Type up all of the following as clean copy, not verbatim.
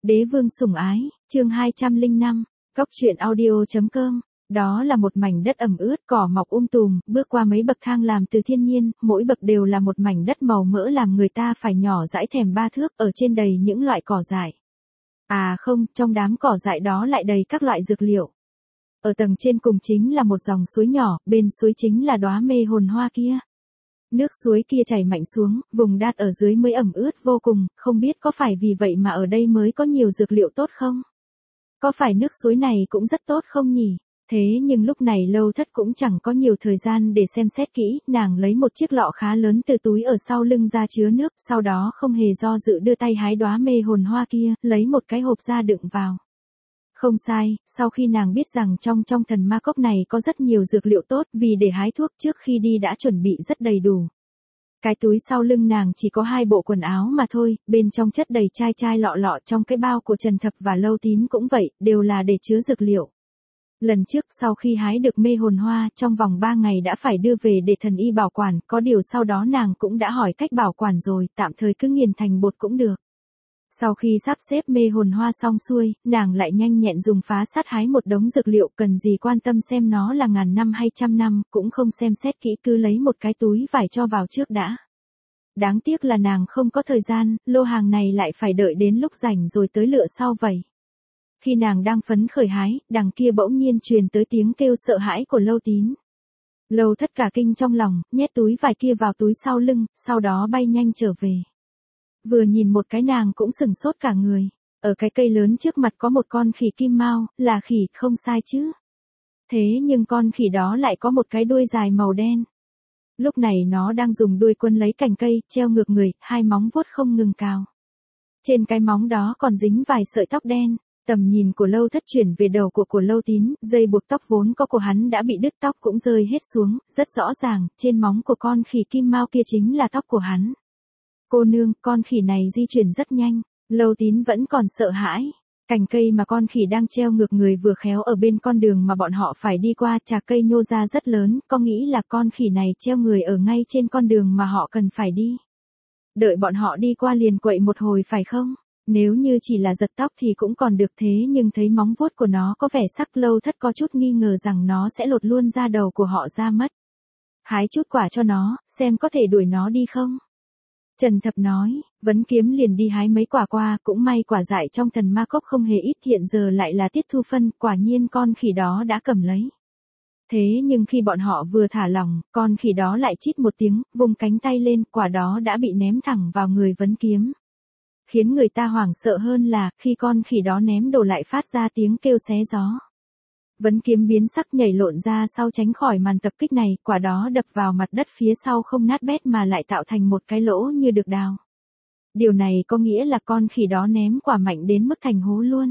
Đế vương sủng ái, chương 205, Cóc truyện audio.com. Đó là một mảnh đất ẩm ướt, cỏ mọc tùm, bước qua mấy bậc thang làm từ thiên nhiên, mỗi bậc đều là một mảnh đất màu mỡ làm người ta phải nhỏ dãi thèm 3 thước, ở trên đầy những loại cỏ dại. À không, trong đám cỏ dại đó lại đầy các loại dược liệu. Ở tầng trên cùng chính là một dòng suối nhỏ, bên suối chính là đóa mê hồn hoa kia. Nước suối kia chảy mạnh xuống, vùng đát ở dưới mới ẩm ướt vô cùng, không biết có phải vì vậy mà ở đây mới có nhiều dược liệu tốt không? Có phải nước suối này cũng rất tốt không nhỉ? Thế nhưng lúc này Lâu Thất cũng chẳng có nhiều thời gian để xem xét kỹ, nàng lấy một chiếc lọ khá lớn từ túi ở sau lưng ra chứa nước, sau đó không hề do dự đưa tay hái đóa mê hồn hoa kia, lấy một cái hộp ra đựng vào. Không sai, sau khi nàng biết rằng trong thần ma cốc này có rất nhiều dược liệu tốt, vì để hái thuốc trước khi đi đã chuẩn bị rất đầy đủ. Cái túi sau lưng nàng chỉ có 2 bộ quần áo mà thôi, bên trong chất đầy chai lọ lọ, trong cái bao của Trần Thập và Lâu Tín cũng vậy, đều là để chứa dược liệu. Lần trước sau khi hái được mê hồn hoa, trong vòng 3 ngày đã phải đưa về để thần y bảo quản, có điều sau đó nàng cũng đã hỏi cách bảo quản rồi, tạm thời cứ nghiền thành bột cũng được. Sau khi sắp xếp mê hồn hoa xong xuôi, nàng lại nhanh nhẹn dùng phá sắt hái một đống dược liệu, cần gì quan tâm xem nó là ngàn năm hay trăm năm, cũng không xem xét kỹ, cứ lấy một cái túi vải cho vào trước đã. Đáng tiếc là nàng không có thời gian, lô hàng này lại phải đợi đến lúc rảnh rồi tới lựa sau vậy. Khi nàng đang phấn khởi hái, đằng kia bỗng nhiên truyền tới tiếng kêu sợ hãi của Lâu Tín. Lâu Thất cả kinh trong lòng, nhét túi vải kia vào túi sau lưng, sau đó bay nhanh trở về. Vừa nhìn một cái nàng cũng sửng sốt cả người. Ở cái cây lớn trước mặt có một con khỉ kim mao, là khỉ, không sai chứ. Thế nhưng con khỉ đó lại có một cái đuôi dài màu đen. Lúc này nó đang dùng đuôi quấn lấy cành cây, treo ngược người, 2 móng vuốt không ngừng cào. Trên cái móng đó còn dính vài sợi tóc đen. Tầm nhìn của Lâu Thất chuyển về đầu của Lâu Tín, dây buộc tóc vốn có của hắn đã bị đứt, tóc cũng rơi hết xuống, rất rõ ràng, trên móng của con khỉ kim mao kia chính là tóc của hắn. Cô nương, con khỉ này di chuyển rất nhanh, Lâu Tín vẫn còn sợ hãi. Cành cây mà con khỉ đang treo ngược người vừa khéo ở bên con đường mà bọn họ phải đi qua, chạc cây nhô ra rất lớn, có nghĩ là con khỉ này treo người ở ngay trên con đường mà họ cần phải đi. Đợi bọn họ đi qua liền quậy một hồi phải không? Nếu như chỉ là giật tóc thì cũng còn được, thế nhưng thấy móng vuốt của nó có vẻ sắc, Lâu Thất có chút nghi ngờ rằng nó sẽ lột luôn da đầu của họ ra mất. Hái chút quả cho nó, xem có thể đuổi nó đi không? Trần Thập nói, Vấn Kiếm liền đi hái mấy quả qua, cũng may quả dại trong thần ma cốc không hề ít, hiện giờ lại là tiết thu phân, quả nhiên con khỉ đó đã cầm lấy. Thế nhưng khi bọn họ vừa thả lỏng, con khỉ đó lại chít một tiếng, vung cánh tay lên, quả đó đã bị ném thẳng vào người Vấn Kiếm. Khiến người ta hoảng sợ hơn là, khi con khỉ đó ném đồ lại phát ra tiếng kêu xé gió. Vấn Kiếm biến sắc nhảy lộn ra sau tránh khỏi màn tập kích này, quả đó đập vào mặt đất phía sau không nát bét mà lại tạo thành một cái lỗ như được đào. Điều này có nghĩa là con khỉ đó ném quả mạnh đến mức thành hố luôn.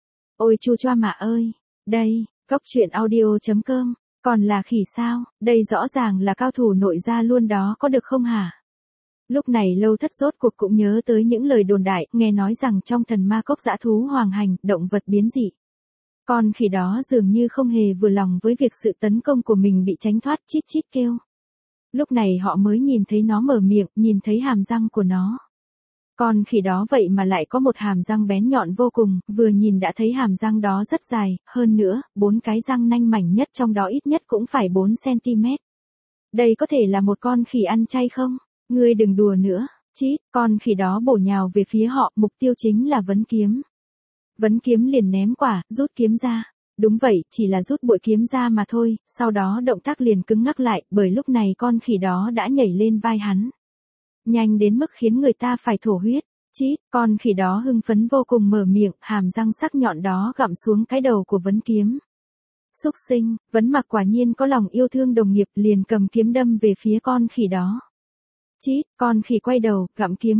Ôi chu choa mà ơi, đây, Cóc truyện audio.com, còn là khỉ sao, đây rõ ràng là cao thủ nội gia luôn đó, có được không hả? Lúc này Lâu Thất rốt cuộc cũng nhớ tới những lời đồn đại, nghe nói rằng trong thần ma cốc dã thú hoàng hành, động vật biến dị. Con khỉ đó dường như không hề vừa lòng với việc sự tấn công của mình bị tránh thoát, chít chít kêu. Lúc này họ mới nhìn thấy nó mở miệng, nhìn thấy hàm răng của nó. Con khỉ đó vậy mà lại có một hàm răng bén nhọn vô cùng, vừa nhìn đã thấy hàm răng đó rất dài, hơn nữa, 4 cái răng nanh mảnh nhất trong đó ít nhất cũng phải 4 cm. Đây có thể là một con khỉ ăn chay không? Ngươi đừng đùa nữa, chít, con khỉ đó bổ nhào về phía họ, mục tiêu chính là Vấn Kiếm. Vấn Kiếm liền ném quả, rút kiếm ra. Đúng vậy, chỉ là rút bội kiếm ra mà thôi, sau đó động tác liền cứng ngắc lại, bởi lúc này con khỉ đó đã nhảy lên vai hắn. Nhanh đến mức khiến người ta phải thổ huyết. Chít, con khỉ đó hưng phấn vô cùng mở miệng, hàm răng sắc nhọn đó gặm xuống cái đầu của Vấn Kiếm. Xúc sinh, Vấn Mặc quả nhiên có lòng yêu thương đồng nghiệp, liền cầm kiếm đâm về phía con khỉ đó. Chít, con khỉ quay đầu, gặm kiếm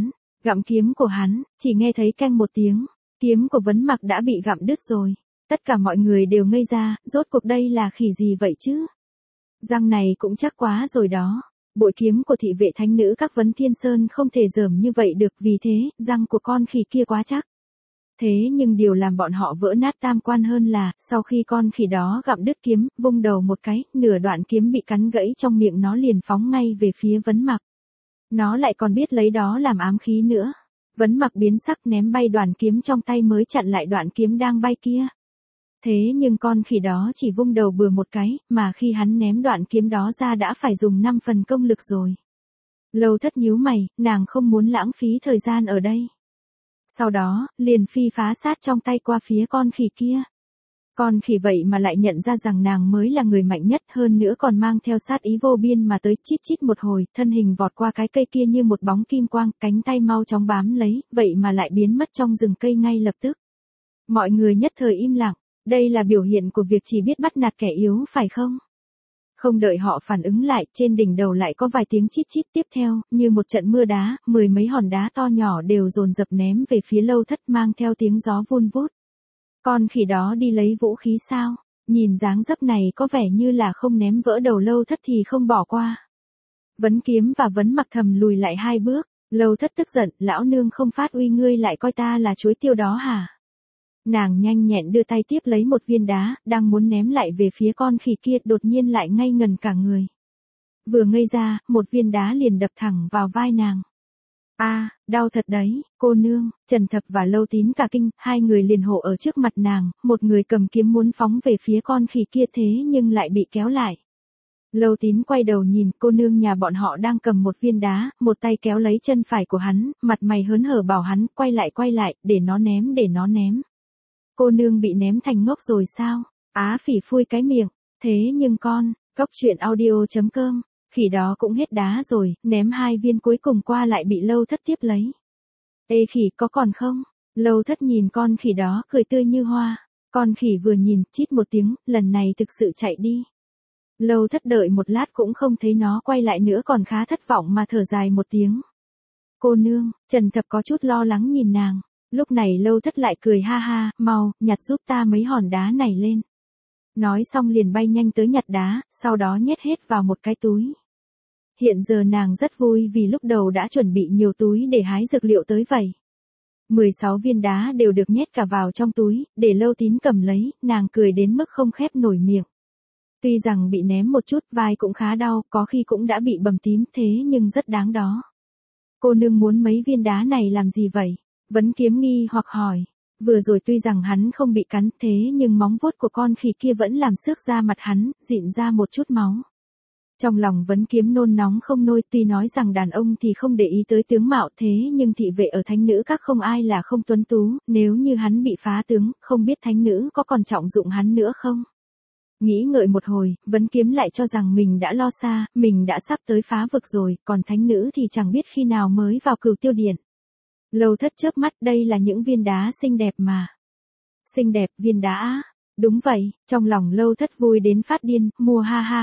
của hắn, chỉ nghe thấy canh một tiếng, kiếm của Vấn Mặc đã bị gặm đứt rồi. Tất cả mọi người đều ngây ra, rốt cuộc đây là khỉ gì vậy chứ? Răng này cũng chắc quá rồi đó. Bội kiếm của thị vệ thánh nữ các Vấn Thiên Sơn không thể dởm như vậy được, vì thế, răng của con khỉ kia quá chắc. Thế nhưng điều làm bọn họ vỡ nát tam quan hơn là, sau khi con khỉ đó gặm đứt kiếm, vung đầu một cái, nửa đoạn kiếm bị cắn gãy trong miệng nó liền phóng ngay về phía Vấn Mặc. Nó lại còn biết lấy đó làm ám khí nữa. Vấn Mặc biến sắc ném bay đoàn kiếm trong tay mới chặn lại đoạn kiếm đang bay kia. Thế nhưng con khỉ đó chỉ vung đầu bừa một cái, mà khi hắn ném đoạn kiếm đó ra đã phải dùng 5 phần công lực rồi. Lâu Thất nhíu mày, nàng không muốn lãng phí thời gian ở đây. Sau đó, liền phi phá sát trong tay qua phía con khỉ kia. Con khỉ vậy mà lại nhận ra rằng nàng mới là người mạnh nhất, hơn nữa còn mang theo sát ý vô biên mà tới chít chít một hồi, thân hình vọt qua cái cây kia như một bóng kim quang, cánh tay mau chóng bám lấy, vậy mà lại biến mất trong rừng cây ngay lập tức. Mọi người nhất thời im lặng, đây là biểu hiện của việc chỉ biết bắt nạt kẻ yếu phải không? Không đợi họ phản ứng lại, trên đỉnh đầu lại có vài tiếng chít chít tiếp theo, như một trận mưa đá, 10 mấy hòn đá to nhỏ đều dồn dập ném về phía Lâu Thất mang theo tiếng gió vun vút. Con khỉ đó đi lấy vũ khí sao? Nhìn dáng dấp này có vẻ như là không ném vỡ đầu Lâu Thất thì không bỏ qua. Vấn Kiếm và Vấn Mặc thầm lùi lại 2 bước, Lâu Thất tức giận, lão nương không phát uy ngươi lại coi ta là chuối tiêu đó hả? Nàng nhanh nhẹn đưa tay tiếp lấy một viên đá, đang muốn ném lại về phía con khỉ kia, đột nhiên lại ngây ngần cả người. Vừa ngây ra, một viên đá liền đập thẳng vào vai nàng. Đau thật đấy, cô nương. Trần Thập và Lâu Tín cả kinh, 2 người liền hộ ở trước mặt nàng, một người cầm kiếm muốn phóng về phía con khỉ kia thế nhưng lại bị kéo lại. Lâu Tín quay đầu nhìn, cô nương nhà bọn họ đang cầm một viên đá, một tay kéo lấy chân phải của hắn, mặt mày hớn hở bảo hắn, quay lại, để nó ném. Cô nương bị ném thành ngốc rồi sao? Á Phỉ phui cái miệng, thế nhưng Cóc truyện audio.com, khỉ đó cũng hết đá rồi, ném 2 viên cuối cùng qua lại bị Lâu Thất tiếp lấy. Ê khỉ có còn không? Lâu Thất nhìn con khỉ đó cười tươi như hoa, con khỉ vừa nhìn, chít một tiếng, lần này thực sự chạy đi. Lâu Thất đợi một lát cũng không thấy nó quay lại nữa còn khá thất vọng mà thở dài một tiếng. Cô nương, Trần Thập có chút lo lắng nhìn nàng. Lúc này Lâu Thất lại cười ha ha, mau, nhặt giúp ta mấy hòn đá này lên. Nói xong liền bay nhanh tới nhặt đá, sau đó nhét hết vào một cái túi. Hiện giờ nàng rất vui vì lúc đầu đã chuẩn bị nhiều túi để hái dược liệu tới vậy. 16 viên đá đều được nhét cả vào trong túi, để Lâu Tín cầm lấy, nàng cười đến mức không khép nổi miệng. Tuy rằng bị ném một chút, vai cũng khá đau, có khi cũng đã bị bầm tím, thế nhưng rất đáng đó. Cô nương muốn mấy viên đá này làm gì vậy? Vấn Kiếm nghi hoặc hỏi. Vừa rồi tuy rằng hắn không bị cắn thế nhưng móng vuốt của con khỉ kia vẫn làm xước da mặt hắn, dịn ra một chút máu. Trong lòng Vấn Kiếm nôn nóng không nôi, tuy nói rằng đàn ông thì không để ý tới tướng mạo thế nhưng thị vệ ở thánh nữ các không ai là không tuấn tú, nếu như hắn bị phá tướng, không biết thánh nữ có còn trọng dụng hắn nữa không? Nghĩ ngợi một hồi, Vấn Kiếm lại cho rằng mình đã lo xa, mình đã sắp tới phá vực rồi, còn thánh nữ thì chẳng biết khi nào mới vào Cửu Tiêu Điện. Lâu Thất chớp mắt, đây là những viên đá xinh đẹp mà. Xinh đẹp, viên đá á? Đúng vậy, trong lòng Lâu Thất vui đến phát điên, mua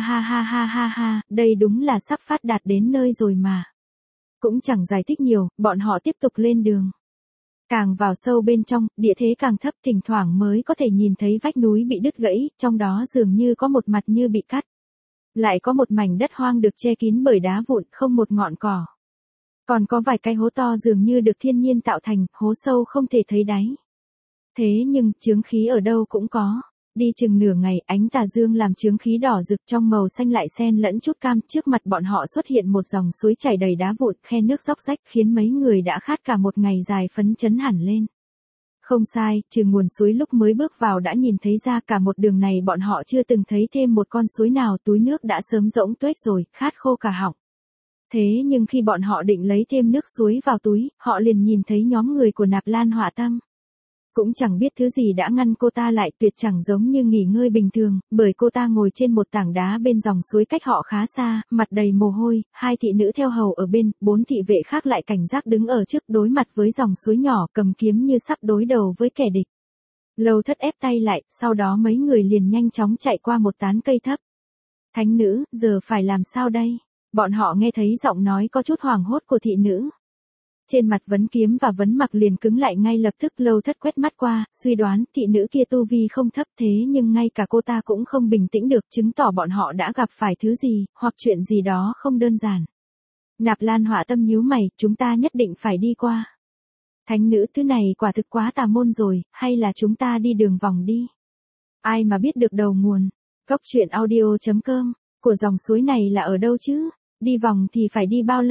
ha, đây đúng là sắp phát đạt đến nơi rồi mà. Cũng chẳng giải thích nhiều, bọn họ tiếp tục lên đường. Càng vào sâu bên trong, địa thế càng thấp, thỉnh thoảng mới có thể nhìn thấy vách núi bị đứt gãy, trong đó dường như có một mặt như bị cắt. Lại có một mảnh đất hoang được che kín bởi đá vụn, không một ngọn cỏ. Còn có vài cái hố to dường như được thiên nhiên tạo thành, hố sâu không thể thấy đáy. Thế nhưng, chướng khí ở đâu cũng có. Đi chừng nửa ngày, ánh tà dương làm chướng khí đỏ rực trong màu xanh lại xen lẫn chút cam, trước mặt bọn họ xuất hiện một dòng suối chảy đầy đá vụn, khe nước róc rách khiến mấy người đã khát cả một ngày dài phấn chấn hẳn lên. Không sai, trừ nguồn suối lúc mới bước vào đã nhìn thấy ra cả một đường này bọn họ chưa từng thấy thêm một con suối nào, túi nước đã sớm rỗng tuếch rồi, khát khô cả họng. Thế nhưng khi bọn họ định lấy thêm nước suối vào túi, họ liền nhìn thấy nhóm người của Nạp Lan Họa Tâm. Cũng chẳng biết thứ gì đã ngăn cô ta lại, tuyệt chẳng giống như nghỉ ngơi bình thường, bởi cô ta ngồi trên một tảng đá bên dòng suối cách họ khá xa, mặt đầy mồ hôi, 2 thị nữ theo hầu ở bên, 4 thị vệ khác lại cảnh giác đứng ở trước đối mặt với dòng suối nhỏ, cầm kiếm như sắp đối đầu với kẻ địch. Lâu Thất ép tay lại, sau đó mấy người liền nhanh chóng chạy qua một tán cây thấp. Thánh nữ, giờ phải làm sao đây? Bọn họ nghe thấy giọng nói có chút hoảng hốt của thị nữ. Trên mặt Vấn Kiếm và Vấn Mặc liền cứng lại ngay lập tức. Lâu Thất quét mắt qua, suy đoán thị nữ kia tu vi không thấp thế nhưng ngay cả cô ta cũng không bình tĩnh được, chứng tỏ bọn họ đã gặp phải thứ gì, hoặc chuyện gì đó không đơn giản. Nạp Lan Họa Tâm nhíu mày, chúng ta nhất định phải đi qua. Thánh nữ, thứ này quả thực quá tà môn rồi, hay là chúng ta đi đường vòng đi? Ai mà biết được đầu nguồn. Cóc truyện audio.com, của dòng suối này là ở đâu chứ? Đi vòng thì phải đi bao lâu?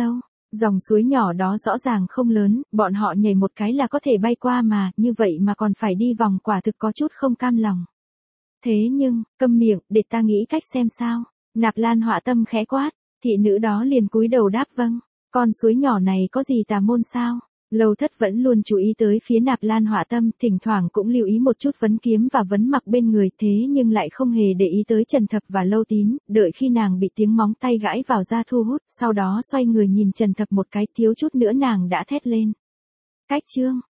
Dòng suối nhỏ đó rõ ràng không lớn, bọn họ nhảy một cái là có thể bay qua mà, như vậy mà còn phải đi vòng quả thực có chút không cam lòng. Thế nhưng, câm miệng, để ta nghĩ cách xem sao. Nạp Lan Họa Tâm khẽ quát, thị nữ đó liền cúi đầu đáp vâng. Con suối nhỏ này có gì tà môn sao? Lâu Thất vẫn luôn chú ý tới phía Nạp Lan Họa Tâm, thỉnh thoảng cũng lưu ý một chút vấn kiếm và vấn mặc bên người, thế nhưng lại không hề để ý tới Trần Thập và Lâu Tín, đợi khi nàng bị tiếng móng tay gãi vào da thu hút, sau đó xoay người nhìn Trần Thập một cái, thiếu chút nữa nàng đã thét lên. Cách chương